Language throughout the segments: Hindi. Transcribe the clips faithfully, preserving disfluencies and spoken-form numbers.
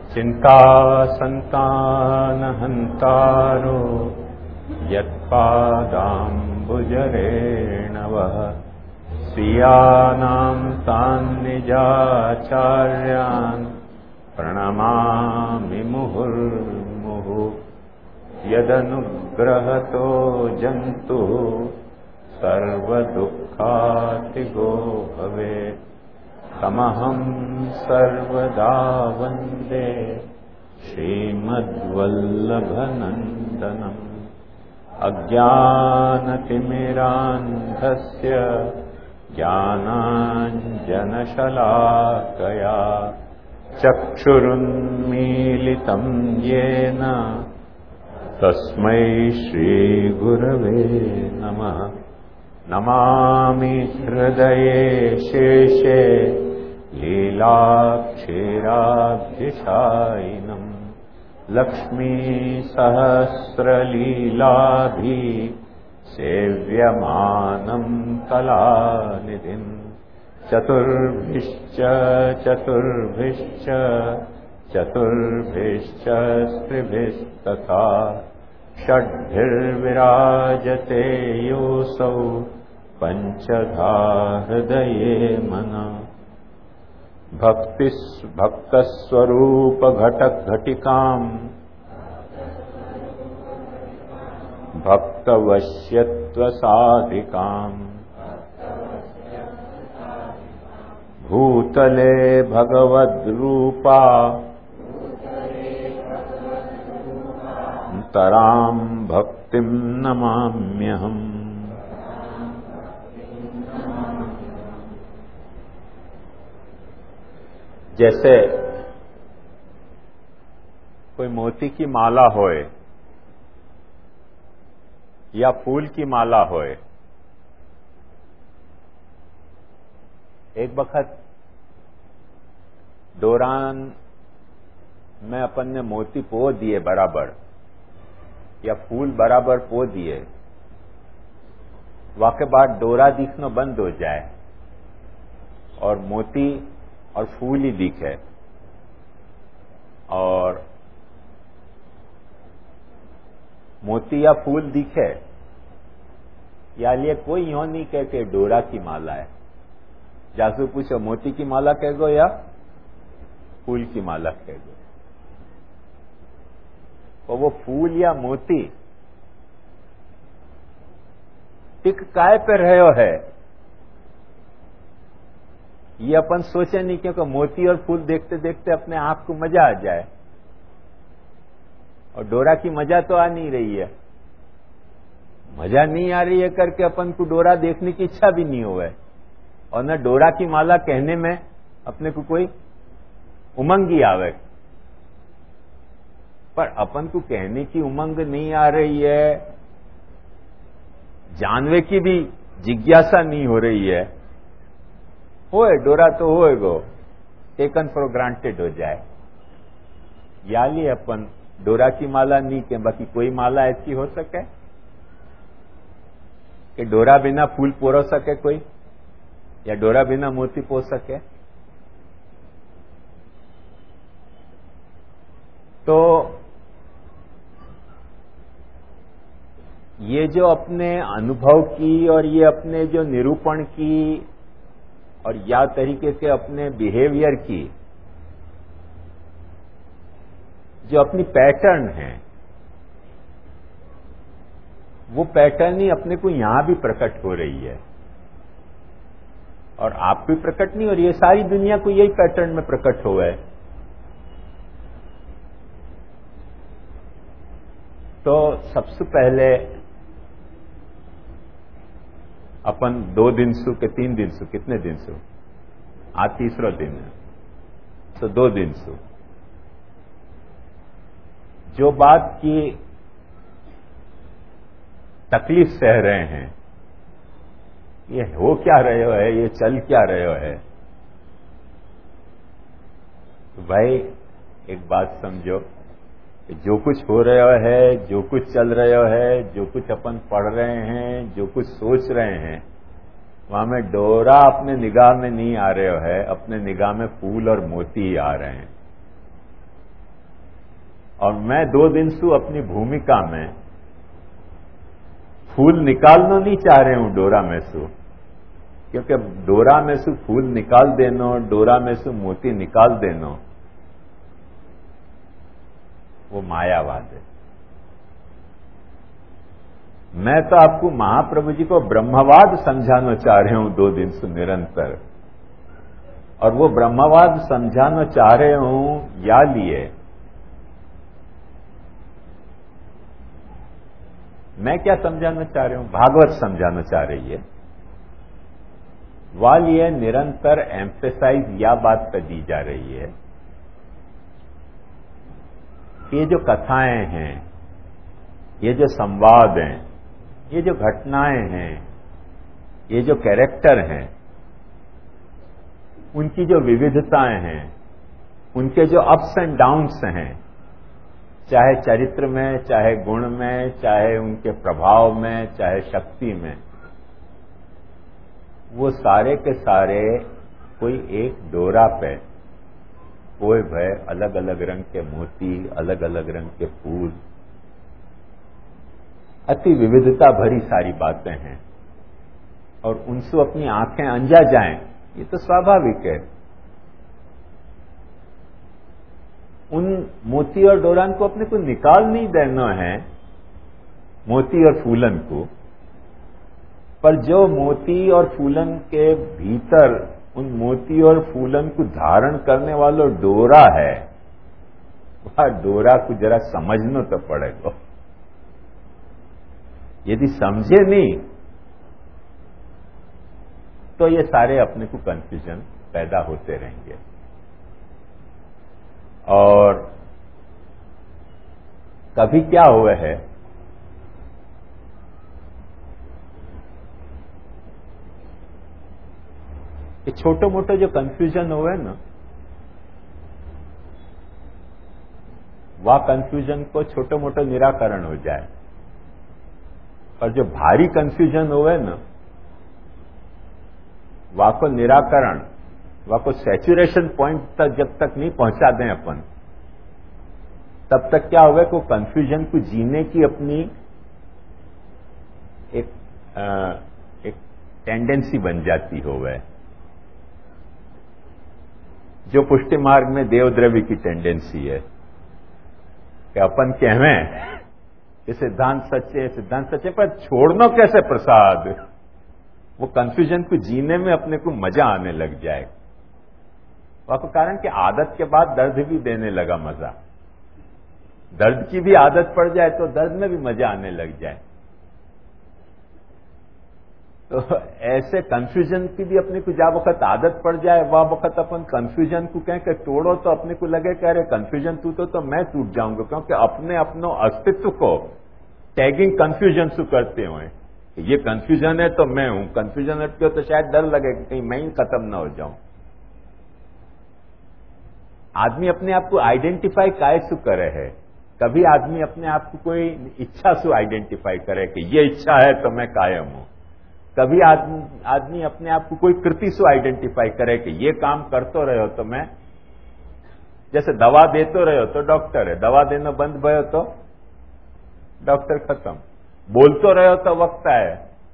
चिंता संतानहंतारो यत्पादाम्बुजरेणवः स्वीयानां तान् निजाचार्यान् प्रणमामि मुहुर्मुहुः। यदनुग्रहतो जन्तुः सर्वदुःखातिगो भवेत् तमहं सर्वदा वन्दे श्रीमद्वल्लभनन्दनम्। अज्ञानतिमिरान्धस्य ज्ञानाञ्जनशलाकया चक्षुरुन्मीलितं येन तस्मै श्रीगुरवे नमः। नमामि हृदये शेषे लीलाक्षीराब्धिशायिनम् लक्ष्मीसहस्रलीलाभि सेव्यमानं कलानिधिम्। चतुर्भिश्च चतुर्भिश्च चतुर्भिश्च स्त्रिभिस्तथा षड्भिर्विराजते योऽसौ पञ्चधा हृदये मनः। भक्ति भक्तस्वरूप घटघटिकाम् भक्तवश्यत्वसाधिकाम् भूतले भगवद्रूपा तरां भक्तिं नमाम्यहम्। जैसे कोई मोती की माला होए या फूल की माला होए, एक वक्त दौरान में अपन ने मोती पो दिए बराबर या फूल बराबर पो दिए, वाके बाद डोरा दिखना बंद हो जाए और मोती और फूल ही दिखे और मोती या फूल दिखे, या लिए कोई यो नहीं कहे कि डोरा की माला है। जासू पूछो मोती की माला कह गो या फूल की माला कह गो, और वो फूल या मोती टिक काय पे रहो है ये अपन सोचे नहीं, क्योंकि मोती और फूल देखते देखते अपने आप को मजा आ जाए और डोरा की मजा तो आ नहीं रही है। मजा नहीं आ रही है करके अपन को डोरा देखने की इच्छा भी नहीं हुआ है और न डोरा की माला कहने में अपने को कोई उमंग ही आवे। पर अपन को कहने की उमंग नहीं आ रही है, जानवे की भी जिज्ञासा नहीं हो रही है, होए डोरा तो होएगो, टेकन फॉर ग्रांटेड हो जाए। या लिए अपन डोरा की माला नहीं के बाकी कोई माला ऐसी हो सके कि डोरा बिना फूल पोरो सके कोई, या डोरा बिना मोती पो सके। तो ये जो अपने अनुभव की और ये अपने जो निरूपण की और या तरीके के अपने बिहेवियर की जो अपनी पैटर्न है, वो पैटर्न ही अपने को यहां भी प्रकट हो रही है और आप भी प्रकट नहीं, और ये सारी दुनिया को यही पैटर्न में प्रकट हुआ है। तो सबसे पहले अपन दो दिन सु के तीन दिन सु कितने दिन सु आज तीसरा दिन है, तो दो दिन सु जो बात की तकलीफ सह रहे हैं, ये हो क्या रहे हो है, ये चल क्या रहे हो है, तो भाई एक बात समझो, जो कुछ हो रहा है, जो कुछ चल रहा है, जो कुछ अपन पढ़ रहे हैं, जो कुछ सोच रहे हैं, वहां में डोरा अपने निगाह में नहीं आ रहे है, अपने निगाह में फूल और मोती ही आ रहे हैं। और मैं दो दिन से अपनी भूमिका में फूल निकालना नहीं चाह रहे हूं डोरा में से, क्योंकि डोरा में से फूल निकाल देना, डोरा में से मोती निकाल देना, वो मायावाद है। मैं तो आपको महाप्रभु जी को ब्रह्मवाद समझाना चाह रहे हूं दो दिन से निरंतर, और वो ब्रह्मवाद समझाना चाह रहे हूं या लिए मैं क्या समझाना चाह रही हूं, भागवत समझाना चाह रही है। वाल ये निरंतर एम्फेसाइज या बात पर दी जा रही है कि ये जो कथाएं हैं, ये जो संवाद हैं, ये जो घटनाएं हैं, ये जो कैरेक्टर हैं, उनकी जो विविधताएं हैं, उनके जो अप्स एंड डाउन्स हैं, चाहे चरित्र में, चाहे गुण में, चाहे उनके प्रभाव में, चाहे शक्ति में, वो सारे के सारे कोई एक डोरा पे कोई भय अलग अलग रंग के मोती, अलग अलग रंग के फूल, अति विविधता भरी सारी बातें हैं, और उनसे अपनी आंखें अंजा जाएं, ये तो स्वाभाविक है। उन मोती और डोरान को अपने को निकाल नहीं देना है, मोती और फूलन को, पर जो मोती और फूलन के भीतर उन मोती और फूलन को धारण करने वाला डोरा है, वह डोरा को जरा समझना तो पड़ेगा। यदि समझे नहीं तो ये सारे अपने को कंफ्यूजन पैदा होते रहेंगे। और कभी क्या हुआ है, कि छोटे मोटे जो कंफ्यूजन हुए ना, वह कंफ्यूजन को छोटे मोटे निराकरण हो जाए, और जो भारी कंफ्यूजन हुए ना, वह को निराकरण, वह को सैचुरेशन पॉइंट तक जब तक नहीं पहुंचा दें अपन, तब तक क्या होगा कि कंफ्यूजन को जीने की अपनी एक आ, एक टेंडेंसी बन जाती होवे, जो पुष्टि मार्ग में देवद्रव्य की टेंडेंसी है कि अपन कहें कि सिद्धांत सच्चे, सिद्धांत सच्चे, पर छोड़ना कैसे प्रसाद, वो कंफ्यूजन को जीने में अपने को मजा आने लग जाए। वह कारण कि आदत के बाद दर्द भी देने लगा मजा, दर्द की भी आदत पड़ जाए तो दर्द में भी मजा आने लग जाए। तो ऐसे कंफ्यूजन की भी अपने को जब वक्त आदत पड़ जाए, वह वक्त अपन कंफ्यूजन को कहें कि तोड़ो, तो अपने को लगे कि अरे कंफ्यूजन टूटो तो मैं टूट जाऊंगा, क्योंकि अपने अपनों अस्तित्व को टैगिंग कंफ्यूजन से करते हुए, ये कंफ्यूजन है तो मैं हूं, कंफ्यूजन हट गया तो शायद डर लगे कि कहीं मैं ही खत्म ना हो जाऊं। आदमी अपने आप को आइडेंटिफाई काय से करे है, कभी आदमी अपने आप को कोई इच्छा से आइडेंटिफाई करे कि ये इच्छा है तो मैं कायम हूं, कभी आदमी आदमी अपने आप को कोई कृति से आइडेंटिफाई करे कि ये काम करते रहे हो तो मैं, जैसे दवा देते रहे हो तो डॉक्टर है, दवा देना बंद भयो तो डॉक्टर खत्म, बोलते रहे हो तो वक्ता है,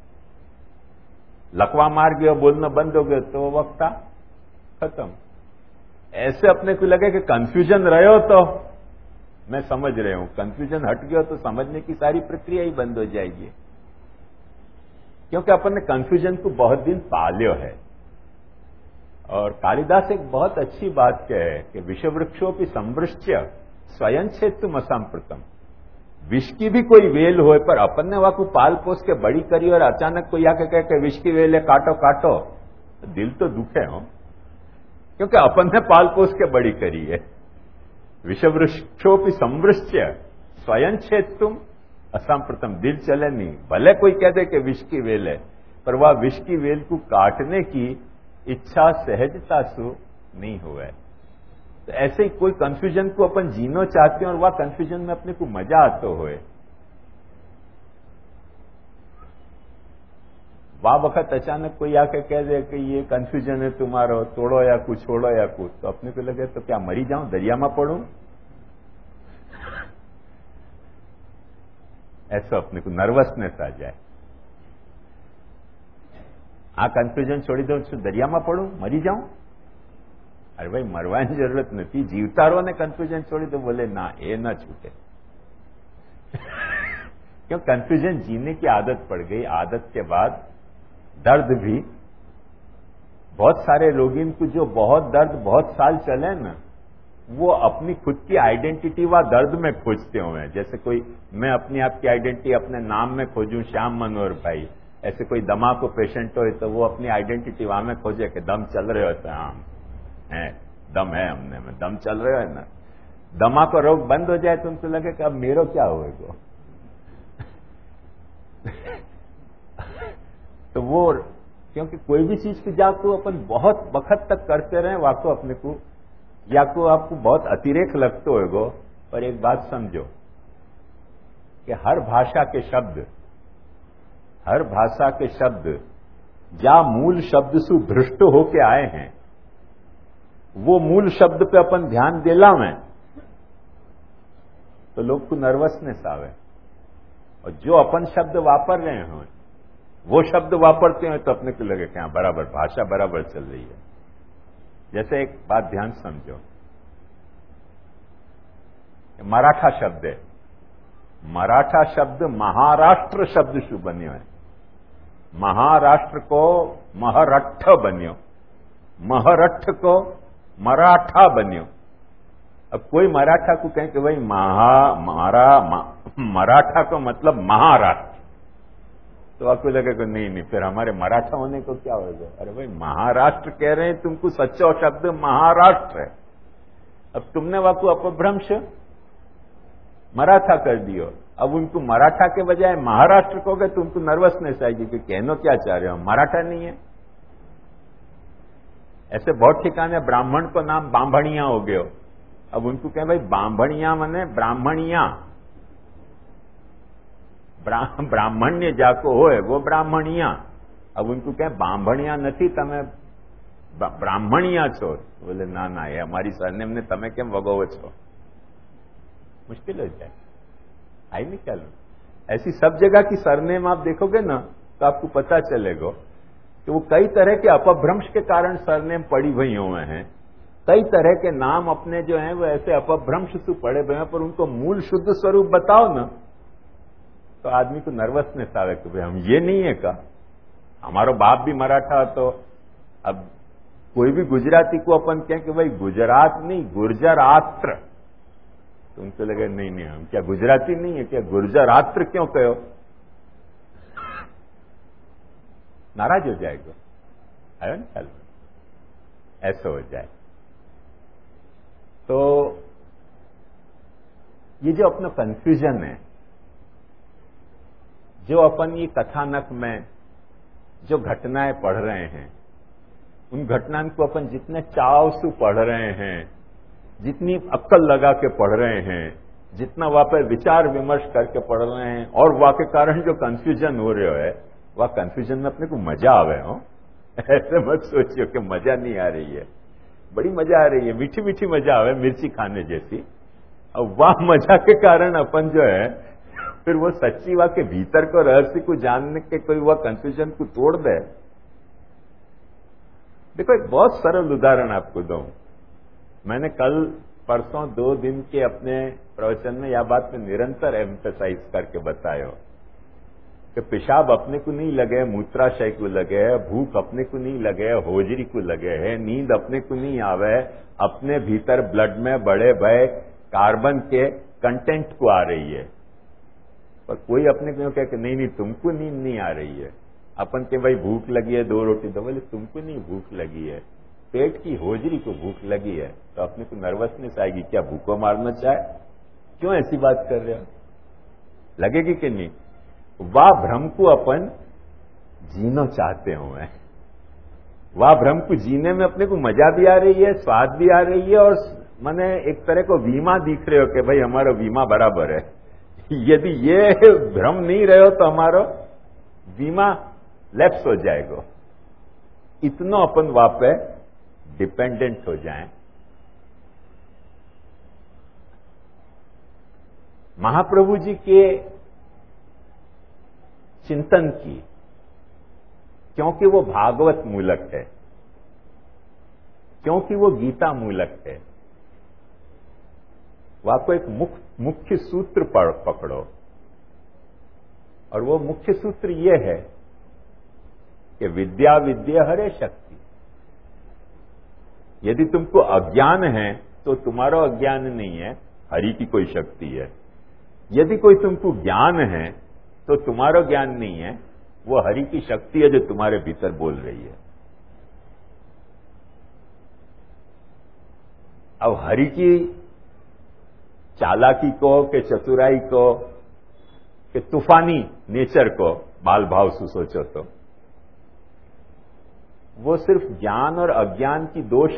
लकवा मार गया बोलना बंद हो गया तो वक्ता खत्म। ऐसे अपने को लगे कि कंफ्यूजन रहे हो तो मैं समझ रहे हूं, कंफ्यूजन हट गया तो समझने की सारी प्रक्रिया ही बंद हो जाएगी, क्योंकि अपन ने कंफ्यूजन को बहुत दिन पाल्यो है। और कालिदास एक बहुत अच्छी बात कहे कि विषवृक्षों की संवृश्य स्वयं क्षेत्र असंप्रतम, विष की भी कोई वेल हो पर अपन ने वहां को पाल पोस के बड़ी करी और अचानक कोई आके कहे कि विष की वेल है काटो काटो, तो दिल तो दुखे हो, क्योंकि अपन ने पाल पोस के बड़ी करी है। विषवृक्षों की संवृश्य स्वयं क्षेत्र असंप्रतम, दिल चले नहीं, भले कोई कह दे कि विष की वेल है, पर वह विष की वेल को काटने की इच्छा सहजता से नहीं हुआ है। तो ऐसे ही कोई कंफ्यूजन को अपन जीनो चाहते हैं और वह कंफ्यूजन में अपने को मजा आता होए, वह वक्त अचानक कोई आके कह दे कि ये कंफ्यूजन है तुम्हारा, तोड़ो या कुछ छोड़ो या कुछ, तो अपने को लगे तो क्या मरी जाऊं, दरिया में पड़ूं। ऐसा अपने को नर्वसनेस आ जाए। આ કન્ફ્યુઝન છોડી દઉં છું, દરિયામાં પડું, મરી જાઉં? અરે ભાઈ, મરવાની જરૂરત નથી, જીવતા રહો ને કન્ફ્યુઝન છોડી દો। बोले ना, ये ना छूटे। क्यों? कन्फ्यूजन जीने की आदत पड़ गई। आदत के बाद दर्द भी, बहुत सारे लोग इनको जो बहुत दर्द बहुत साल चले ना, वो अपनी खुद की आइडेंटिटी व दर्द में खोजते हुए हैं। जैसे कोई, मैं अपनी आपकी आइडेंटिटी अपने नाम में खोजूं, श्याम मनोहर भाई, ऐसे कोई दमा को पेशेंट हो तो वो अपनी आइडेंटिटी वहां में खोजे कि दम चल रहे होते हैं, हम है, दम है हमने में, दम चल रहे हो ना। दमा को रोग बंद हो जाए तो उनको लगे कि अब मेरो क्या होएगा। तो वो, क्योंकि कोई भी चीज की जाको अपन बहुत वक्त तक करते रहे, वाको अपने को या को आपको बहुत अतिरेक लगते होएगो। पर एक बात समझो कि हर भाषा के शब्द, हर भाषा के शब्द या मूल शब्द से भ्रष्ट होके आए हैं, वो मूल शब्द पे अपन ध्यान दिलावें तो लोग को नर्वसनेस आवे। और जो अपन शब्द वापर रहे हो, वो शब्द वापरते हैं तो अपने को लगे कि हाँ बराबर, भाषा बराबर चल रही है। जैसे एक बात ध्यान समझो, मराठा शब्द है, मराठा शब्द महाराष्ट्र शब्द शू बन्यो है। महाराष्ट्र को महरट्ठ बन्यो, महरट्ठ को मराठा बन्यो। अब कोई मराठा को कहे कि भाई महा मारा मराठा को मतलब महाराष्ट्र, तो आपको लगेगा नहीं नहीं, फिर हमारे मराठा होने को क्या होगा। अरे भाई, महाराष्ट्र कह रहे हैं, तुमको सच्चा शब्द महाराष्ट्र है। अब तुमने वाकू अपभ्रंश मराठा कर दियो, अब उनको मराठा के बजाय महाराष्ट्र कहोगे तो उनको नर्वसनेस आएगी कि कहना क्या चाह रहे हो, मराठा नहीं है। ऐसे बहुत ठिकाने ब्राह्मण को नाम बांभणिया हो गयो, अब उनको कहें भाई बांभणिया मने ब्राह्मणिया, ब्राह्मण्य जाको होए वो ब्राह्मणिया। अब उनको कहें बांभणिया नहीं, तमे ब्राह्मणिया छो। बोले ना ना, ये हमारी सरनेम ने तमे केम वगोवो छो, मुश्किल हो जाए। आई नहीं क्या? ऐसी सब जगह की सरनेम आप देखोगे ना तो आपको पता चलेगा कि वो कई तरह के अपभ्रंश के कारण सरनेम पड़ी हुई हुए हैं। कई तरह के नाम अपने जो हैं वो ऐसे अपभ्रंश से पड़े हुए हैं, पर उनको मूल शुद्ध स्वरूप बताओ ना तो आदमी को नर्वसनेस आवे कि भाई हम ये नहीं है का, हमारो बाप भी मराठा। तो अब कोई भी गुजराती को अपन कहें कि भाई गुजरात नहीं, गुर्जरात्र, तो उनको लगे नहीं नहीं, हम क्या गुजराती नहीं है क्या, गुर्जरात्र क्यों कहो, नाराज हो जाएगा। आयो ना ख्याल, ऐसा हो जाए। तो ये जो अपना कंफ्यूजन है, जो अपन ये कथानक में जो घटनाएं पढ़ रहे हैं, उन घटनाओं को अपन जितने चाव से पढ़ रहे हैं, जितनी अक्ल लगा के पढ़ रहे हैं, जितना वहां पर विचार विमर्श करके पढ़ रहे हैं, और वहां के कारण जो कंफ्यूजन हो रहा है, वह कंफ्यूजन में अपने को मजा आवे हो। ऐसे मत सोचियो कि मजा नहीं आ रही है, बड़ी मजा आ रही है, मीठी मीठी मजा आवे, मिर्ची खाने जैसी। अब वह मजा के कारण अपन जो है फिर वो सच्ची वहां के भीतर को रहस्य को जानने के कोई वह कंफ्यूजन को तोड़ दे। देखो एक बहुत सरल उदाहरण आपको दूं। मैंने कल परसों दो दिन के अपने प्रवचन में यह बात में निरंतर एम्फेसाइज करके बताया कि पेशाब अपने को नहीं लगे, मूत्राशय को लगे, भूख अपने को नहीं लगे, होजरी को लगे है, नींद अपने को नहीं आवे, अपने भीतर ब्लड में बड़े भय कार्बन के कंटेंट को आ रही है। पर कोई अपने को कहे कि नहीं नहीं तुमको नींद नहीं आ रही है। अपन के भाई भूख लगी है, दो रोटी दो, बोले तुमको नहीं भूख लगी है, पेट की होजरी को भूख लगी है। तो अपने को नर्वसनेस आएगी, क्या भूखों मारना चाहे, क्यों ऐसी बात कर रहे हो, लगेगी कि नहीं। वाह भ्रम को अपन जीना चाहते हुए, वाह भ्रम को जीने में अपने को मजा भी आ रही है, स्वाद भी आ रही है, और मैंने एक तरह को बीमा दिख रहे हो कि भाई हमारा बीमा बराबर है। यदि ये भ्रम नहीं रहे हो तो हमारा बीमा लैप्स हो जाएगा। इतना अपन वहां पे डिपेंडेंट हो जाएं। महाप्रभु जी के चिंतन की, क्योंकि वो भागवत मूलक है, क्योंकि वो गीता मूलक है। वो आपको एक मुख्य मुख्य सूत्र पकड़ो, और वो मुख्य सूत्र ये है कि विद्या विद्या हरे शक्ति। यदि तुमको अज्ञान है तो तुम्हारा अज्ञान नहीं है, हरि की कोई शक्ति है। यदि कोई तुमको ज्ञान है तो तुम्हारा ज्ञान नहीं है, वो हरि की शक्ति है जो तुम्हारे भीतर बोल रही है। अब हरि की चालाकी को कि चतुराई को कि तूफानी नेचर को बाल भाव से सोचो तो वो सिर्फ ज्ञान और अज्ञान की दो